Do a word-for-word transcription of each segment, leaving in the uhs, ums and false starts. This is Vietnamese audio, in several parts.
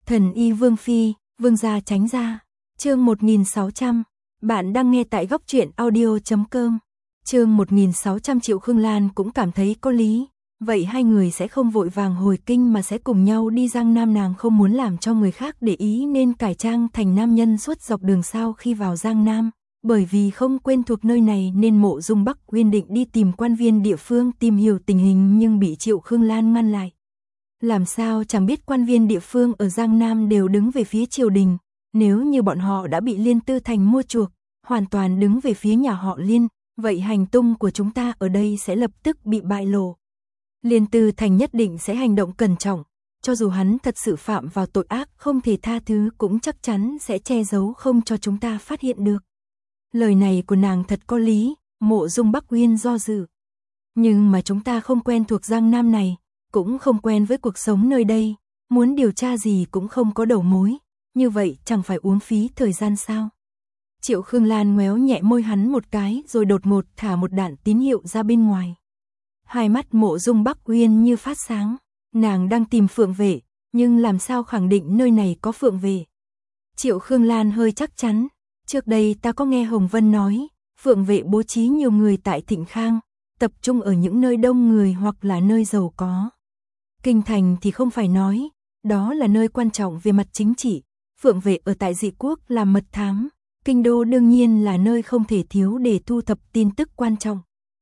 Thần y Vương Phi, Vương gia tránh ra. Chương một nghìn sáu trăm. Bạn đang nghe tại góc truyện audio chấm com. Chương một nghìn sáu trăm. Triệu Khương Lan cũng cảm thấy có lý. Vậy hai người sẽ không vội vàng hồi kinh mà sẽ cùng nhau đi Giang Nam. Nàng không muốn làm cho người khác để ý nên cải trang thành nam nhân suốt dọc đường. Sau khi vào Giang Nam, bởi vì không quen thuộc nơi này nên Mộ Dung Bắc Uyên định đi tìm quan viên địa phương tìm hiểu tình hình nhưng bị Triệu Khương Lan ngăn lại. Làm sao chẳng biết quan viên địa phương ở Giang Nam đều đứng về phía triều đình, nếu như bọn họ đã bị Liên Tư Thành mua chuộc, hoàn toàn đứng về phía nhà họ Liên, vậy hành tung của chúng ta ở đây sẽ lập tức bị bại lộ. Liên Tư Thành nhất định sẽ hành động cẩn trọng, cho dù hắn thật sự phạm vào tội ác không thể tha thứ cũng chắc chắn sẽ che giấu không cho chúng ta phát hiện được. Lời này của nàng thật có lý, Mộ Dung Bắc Uyên do dự. Nhưng mà chúng ta không quen thuộc Giang Nam này, cũng không quen với cuộc sống nơi đây, muốn điều tra gì cũng không có đầu mối, như vậy chẳng phải uống phí thời gian sao? Triệu Khương Lan ngoéo nhẹ môi hắn một cái rồi đột ngột thả một đạn tín hiệu ra bên ngoài. Hai mắt Mộ Dung Bắc Uyên như phát sáng, nàng đang tìm phượng vệ, nhưng làm sao khẳng định nơi này có phượng vệ? Triệu Khương Lan hơi chắc chắn, trước đây ta có nghe Hồng Vân nói, phượng vệ bố trí nhiều người tại Thịnh Khang, tập trung ở những nơi đông người hoặc là nơi giàu có. Kinh thành thì không phải nói, đó là nơi quan trọng về mặt chính trị, phượng vệ ở tại Dị Quốc làm mật thám, kinh đô đương nhiên là nơi không thể thiếu để thu thập tin tức quan trọng.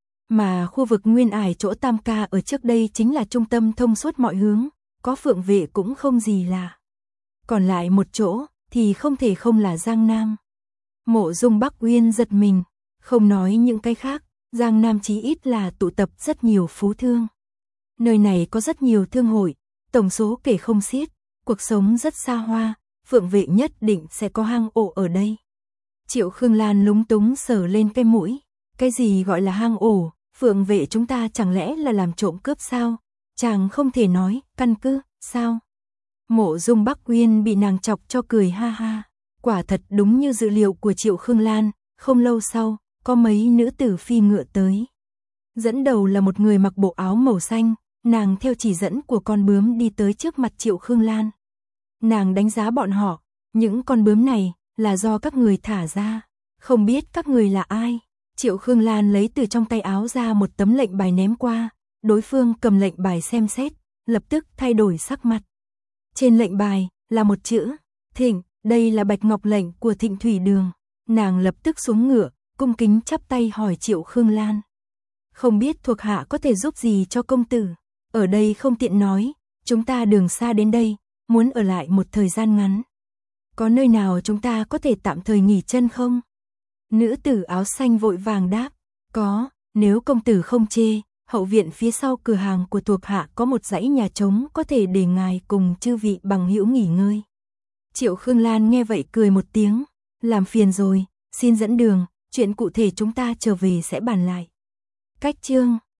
Mà khu vực Nguyên Ải chỗ Tam Ca ở trước đây chính là trung tâm thông suốt mọi hướng, có phượng vệ cũng không gì lạ. Còn lại một chỗ thì không thể không là Giang Nam. Mộ Dung Bắc Uyên giật mình, không nói những cái khác, Giang Nam chí ít là tụ tập rất nhiều phú thương. Nơi này có rất nhiều thương hội, tổng số kể không xiết, cuộc sống rất xa hoa, phượng vệ nhất định sẽ có hang ổ ở đây. Triệu Khương Lan lúng túng sờ lên cái mũi, cái gì gọi là hang ổ, phượng vệ chúng ta chẳng lẽ là làm trộm cướp sao? Chàng không thể nói, căn cứ, sao? Mộ Dung Bắc Uyên bị nàng chọc cho cười ha ha, quả thật đúng như dự liệu của Triệu Khương Lan, không lâu sau, có mấy nữ tử phi ngựa tới. Dẫn đầu là một người mặc bộ áo màu xanh, nàng theo chỉ dẫn của con bướm đi tới trước mặt Triệu Khương Lan. Nàng đánh giá bọn họ, những con bướm này là do các người thả ra, không biết các người là ai. Triệu Khương Lan lấy từ trong tay áo ra một tấm lệnh bài ném qua, đối phương cầm lệnh bài xem xét, lập tức thay đổi sắc mặt. Trên lệnh bài là một chữ, Thịnh, đây là bạch ngọc lệnh của Thịnh Thủy Đường. Nàng lập tức xuống ngựa, cung kính chắp tay hỏi Triệu Khương Lan. Không biết thuộc hạ có thể giúp gì cho công tử, ở đây không tiện nói, chúng ta đường xa đến đây, muốn ở lại một thời gian ngắn. Có nơi nào chúng ta có thể tạm thời nghỉ chân không? Nữ tử áo xanh vội vàng đáp, có, nếu công tử không chê, hậu viện phía sau cửa hàng của thuộc hạ có một dãy nhà trống có thể để ngài cùng chư vị bằng hữu nghỉ ngơi. Triệu Khương Lan nghe vậy cười một tiếng, làm phiền rồi, xin dẫn đường, chuyện cụ thể chúng ta trở về sẽ bàn lại. Cách chương